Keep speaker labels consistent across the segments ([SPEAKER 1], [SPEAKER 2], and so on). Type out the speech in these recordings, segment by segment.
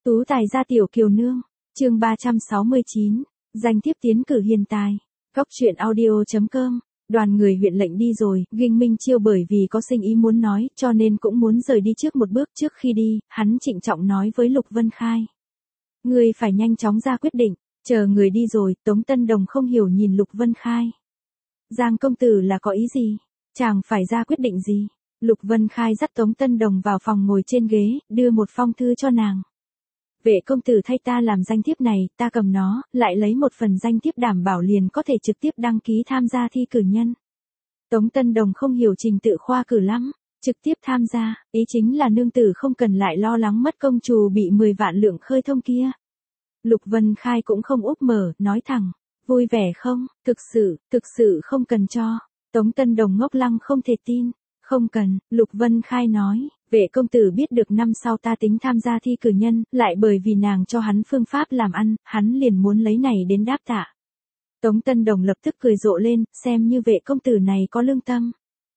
[SPEAKER 1] Tú tài gia tiểu kiều nương, chương 369, danh thiếp tiến cử hiền tài. Góc truyện audio.com. Đoàn người huyện lệnh đi rồi, Ghinh Minh Chiêu bởi vì có sinh ý muốn nói, cho nên cũng muốn rời đi trước một bước. Trước khi đi, hắn trịnh trọng nói với Lục Vân Khai. Ngươi phải nhanh chóng ra quyết định, chờ người đi rồi. Tống Tân Đồng không hiểu nhìn Lục Vân Khai. Giang công tử là có ý gì? Chàng phải ra quyết định gì? Lục Vân Khai dắt Tống Tân Đồng vào phòng ngồi trên ghế, đưa một phong thư cho nàng. Vệ công tử thay ta làm danh thiếp này, ta cầm nó, lại lấy một phần danh thiếp đảm bảo liền có thể trực tiếp đăng ký tham gia thi cử nhân. Tống Tân Đồng không hiểu trình tự khoa cử lắm, trực tiếp tham gia, ý chính là nương tử không cần lại lo lắng mất công trù bị 10 vạn lượng khơi thông kia. Lục Vân Khai cũng không úp mở, nói thẳng, vui vẻ không, thực sự không cần cho. Tống Tân Đồng ngốc lăng không thể tin. Không cần, Lục Vân Khai nói, vệ công tử biết được năm sau ta tính tham gia thi cử nhân, lại bởi vì nàng cho hắn phương pháp làm ăn, hắn liền muốn lấy này đến đáp tạ. Tống Tân Đồng lập tức cười rộ lên, xem như vệ công tử này có lương tâm.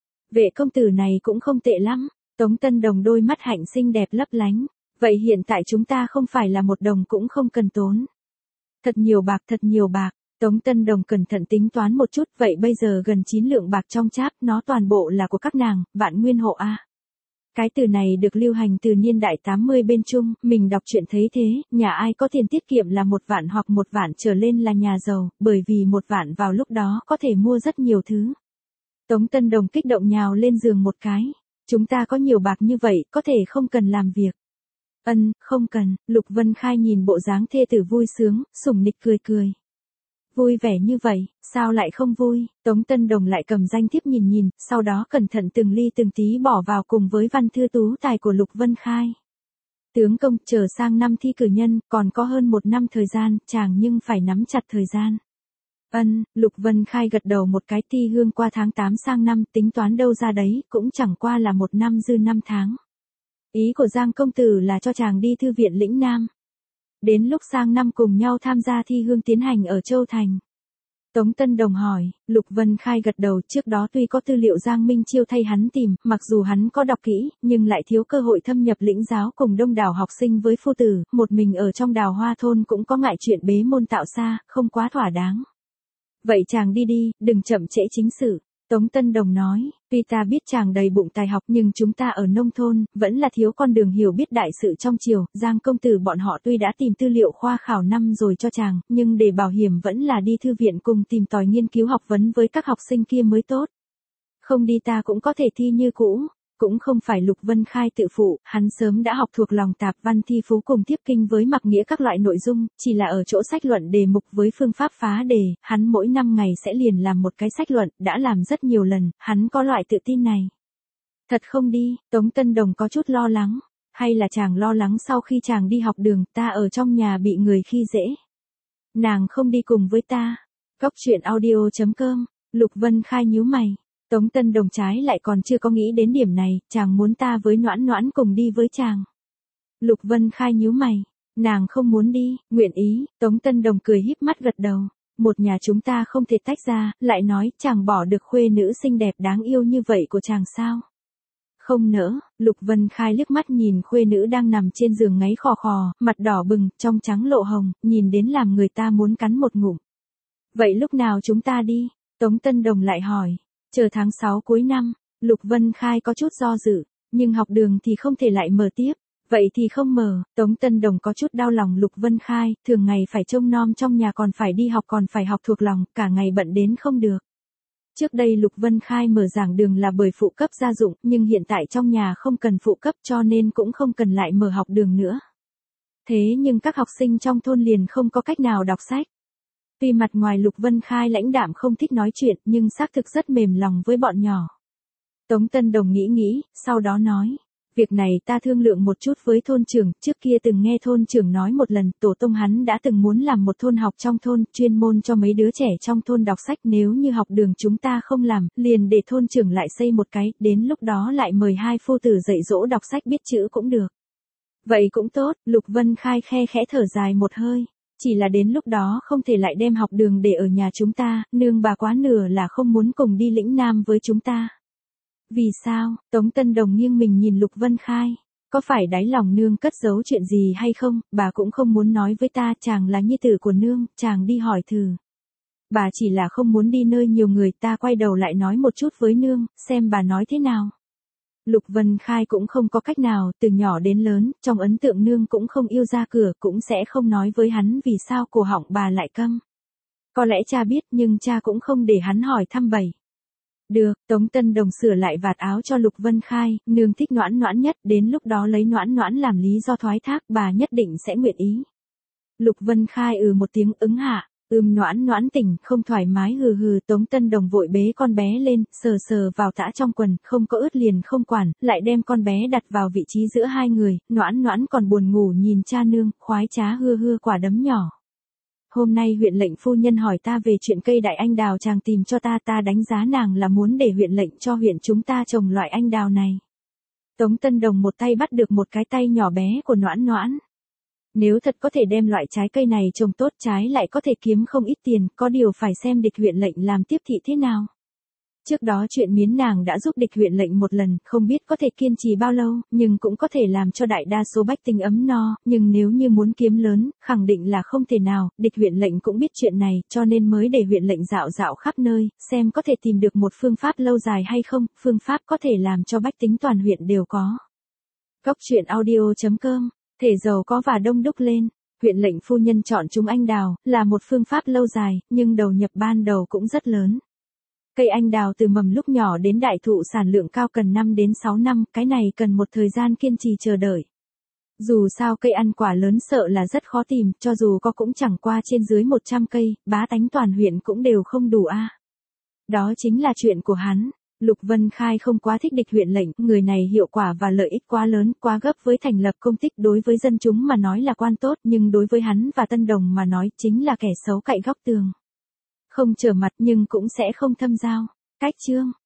[SPEAKER 1] Vệ công tử này cũng không tệ lắm. Tống Tân Đồng đôi mắt hạnh xinh đẹp lấp lánh. Vậy hiện tại chúng ta không phải là một đồng cũng không cần tốn. Thật nhiều bạc. Tống Tân Đồng cẩn thận tính toán một chút, vậy bây giờ gần 9 lượng bạc trong cháp, nó toàn bộ là của các nàng, vạn nguyên hộ a. Cái từ này được lưu hành từ niên đại 80 bên Trung, mình đọc truyện thấy thế, nhà ai có tiền tiết kiệm là 1 vạn hoặc 1 vạn trở lên là nhà giàu, bởi vì 1 vạn vào lúc đó có thể mua rất nhiều thứ. Tống Tân Đồng kích động nhào lên giường một cái, chúng ta có nhiều bạc như vậy, có thể không cần làm việc. Không cần. Lục Vân Khai nhìn bộ dáng thê tử vui sướng, sủng nịch cười. Vui vẻ như vậy, sao lại không vui? Tống Tân Đồng lại cầm danh thiếp nhìn, sau đó cẩn thận từng ly từng tí bỏ vào cùng với văn thư tú tài của Lục Vân Khai. Tướng công, chờ sang năm thi cử nhân, còn có hơn 1 năm thời gian, chàng nhưng phải nắm chặt thời gian. Lục Vân Khai gật đầu một cái, thi hương qua tháng 8 sang năm, tính toán đâu ra đấy, cũng chẳng qua là 1 năm dư 5 tháng. Ý của Giang công tử là cho chàng đi thư viện lĩnh Nam. Đến lúc sang năm cùng nhau tham gia thi hương tiến hành ở Châu Thành. Tống Tân Đồng hỏi, Lục Vân Khai gật đầu, trước đó tuy có tư liệu Giang Minh Chiêu thay hắn tìm, mặc dù hắn có đọc kỹ, nhưng lại thiếu cơ hội thâm nhập lĩnh giáo cùng đông đảo học sinh với phu tử, một mình ở trong Đào Hoa thôn cũng có ngại chuyện bế môn tạo xa, không quá thỏa đáng. Vậy chàng đi, đừng chậm trễ chính sự. Tống Tân Đồng nói, tuy ta biết chàng đầy bụng tài học nhưng chúng ta ở nông thôn, vẫn là thiếu con đường hiểu biết đại sự trong triều. Giang công tử bọn họ tuy đã tìm tư liệu khoa khảo năm rồi cho chàng, nhưng để bảo hiểm vẫn là đi thư viện cùng tìm tòi nghiên cứu học vấn với các học sinh kia mới tốt. Không đi ta cũng có thể thi như cũ. Cũng không phải Lục Vân Khai tự phụ, hắn sớm đã học thuộc lòng tạp văn thi phú cùng tiếp kinh với mặc nghĩa các loại nội dung, chỉ là ở chỗ sách luận đề mục với phương pháp phá đề, hắn mỗi 5 ngày sẽ liền làm một cái sách luận, đã làm rất nhiều lần, hắn có loại tự tin này. Thật không đi, Tống Tân Đồng có chút lo lắng, hay là chàng lo lắng sau khi chàng đi học đường, ta ở trong nhà bị người khi dễ. Nàng không đi cùng với ta. Góc truyện audio.com, Lục Vân Khai nhíu mày. Tống Tân Đồng trái lại còn chưa có nghĩ đến điểm này, chàng muốn ta với Noãn cùng đi với chàng. Lục Vân Khai nhíu mày, nàng không muốn đi, nguyện ý. Tống Tân Đồng cười híp mắt gật đầu, một nhà chúng ta không thể tách ra, lại nói chàng bỏ được khuê nữ xinh đẹp đáng yêu như vậy của chàng sao? Không nỡ. Lục Vân Khai liếc mắt nhìn khuê nữ đang nằm trên giường ngáy khò khò, mặt đỏ bừng, trong trắng lộ hồng, nhìn đến làm người ta muốn cắn một ngụm. Vậy lúc nào chúng ta đi? Tống Tân Đồng lại hỏi. Chờ tháng 6 cuối năm. Lục Vân Khai có chút do dự, nhưng học đường thì không thể lại mở tiếp. Vậy thì không mở. Tống Tân Đồng có chút đau lòng Lục Vân Khai, thường ngày phải trông nom trong nhà còn phải đi học còn phải học thuộc lòng, cả ngày bận đến không được. Trước đây Lục Vân Khai mở giảng đường là bởi phụ cấp gia dụng, nhưng hiện tại trong nhà không cần phụ cấp cho nên cũng không cần lại mở học đường nữa. Thế nhưng các học sinh trong thôn liền không có cách nào đọc sách. Tuy mặt ngoài Lục Vân Khai lãnh đạm không thích nói chuyện, nhưng xác thực rất mềm lòng với bọn nhỏ. Tống Tân Đồng nghĩ, sau đó nói, việc này ta thương lượng một chút với thôn trưởng, trước kia từng nghe thôn trưởng nói một lần, tổ tông hắn đã từng muốn làm một thôn học trong thôn, chuyên môn cho mấy đứa trẻ trong thôn đọc sách, nếu như học đường chúng ta không làm, liền để thôn trưởng lại xây một cái, đến lúc đó lại mời 2 phu tử dạy dỗ đọc sách biết chữ cũng được. Vậy cũng tốt. Lục Vân Khai khe khẽ thở dài một hơi. Chỉ là đến lúc đó không thể lại đem học đường để ở nhà chúng ta, nương bà quá nửa là không muốn cùng đi lĩnh Nam với chúng ta. Vì sao? Tống Tân Đồng nghiêng mình nhìn Lục Vân Khai. Có phải đáy lòng nương cất giấu chuyện gì hay không, bà cũng không muốn nói với ta, chàng là nhi tử của nương, chàng đi hỏi thử. Bà chỉ là không muốn đi nơi nhiều người, ta quay đầu lại nói một chút với nương, xem bà nói thế nào. Lục Vân Khai cũng không có cách nào, từ nhỏ đến lớn, trong ấn tượng nương cũng không yêu ra cửa, cũng sẽ không nói với hắn vì sao cổ họng bà lại câm. Có lẽ cha biết nhưng cha cũng không để hắn hỏi thăm bậy. Được, Tống Tân Đồng sửa lại vạt áo cho Lục Vân Khai, nương thích Noãn Noãn nhất, đến lúc đó lấy Noãn Noãn làm lý do thoái thác, bà nhất định sẽ nguyện ý. Lục Vân Khai một tiếng ứng hạ, Noãn Noãn tỉnh, không thoải mái hừ hừ. Tống Tân Đồng vội bế con bé lên, sờ sờ vào tã trong quần, không có ướt liền không quản, lại đem con bé đặt vào vị trí giữa hai người, Noãn Noãn còn buồn ngủ nhìn cha nương, khoái trá hưa hưa quả đấm nhỏ. Hôm nay huyện lệnh phu nhân hỏi ta về chuyện cây đại anh đào chàng tìm cho ta, ta đánh giá nàng là muốn để huyện lệnh cho huyện chúng ta trồng loại anh đào này. Tống Tân Đồng một tay bắt được một cái tay nhỏ bé của Noãn Noãn. Nếu thật có thể đem loại trái cây này trồng tốt, trái lại có thể kiếm không ít tiền, có điều phải xem địch huyện lệnh làm tiếp thị thế nào. Trước đó chuyện miến nàng đã giúp địch huyện lệnh một lần, không biết có thể kiên trì bao lâu, nhưng cũng có thể làm cho đại đa số bách tính ấm no, nhưng nếu như muốn kiếm lớn, khẳng định là không thể nào, địch huyện lệnh cũng biết chuyện này, cho nên mới để huyện lệnh dạo dạo khắp nơi, xem có thể tìm được một phương pháp lâu dài hay không, phương pháp có thể làm cho bách tính toàn huyện đều có. Góc truyện audio.com, thể giàu có và đông đúc lên. Huyện lệnh phu nhân chọn chúng anh đào, là một phương pháp lâu dài, nhưng đầu nhập ban đầu cũng rất lớn. Cây anh đào từ mầm lúc nhỏ đến đại thụ sản lượng cao cần 5 đến 6 năm, cái này cần một thời gian kiên trì chờ đợi. Dù sao cây ăn quả lớn sợ là rất khó tìm, cho dù có cũng chẳng qua trên dưới 100 cây, bá tánh toàn huyện cũng đều không đủ a. Đó chính là chuyện của hắn. Lục Vân Khai không quá thích địch huyện lệnh, người này hiệu quả và lợi ích quá lớn, quá gấp với thành lập công tích, đối với dân chúng mà nói là quan tốt, nhưng đối với hắn và Tân Đồng mà nói chính là kẻ xấu cạnh góc tường. Không trở mặt nhưng cũng sẽ không thâm giao. Cách chương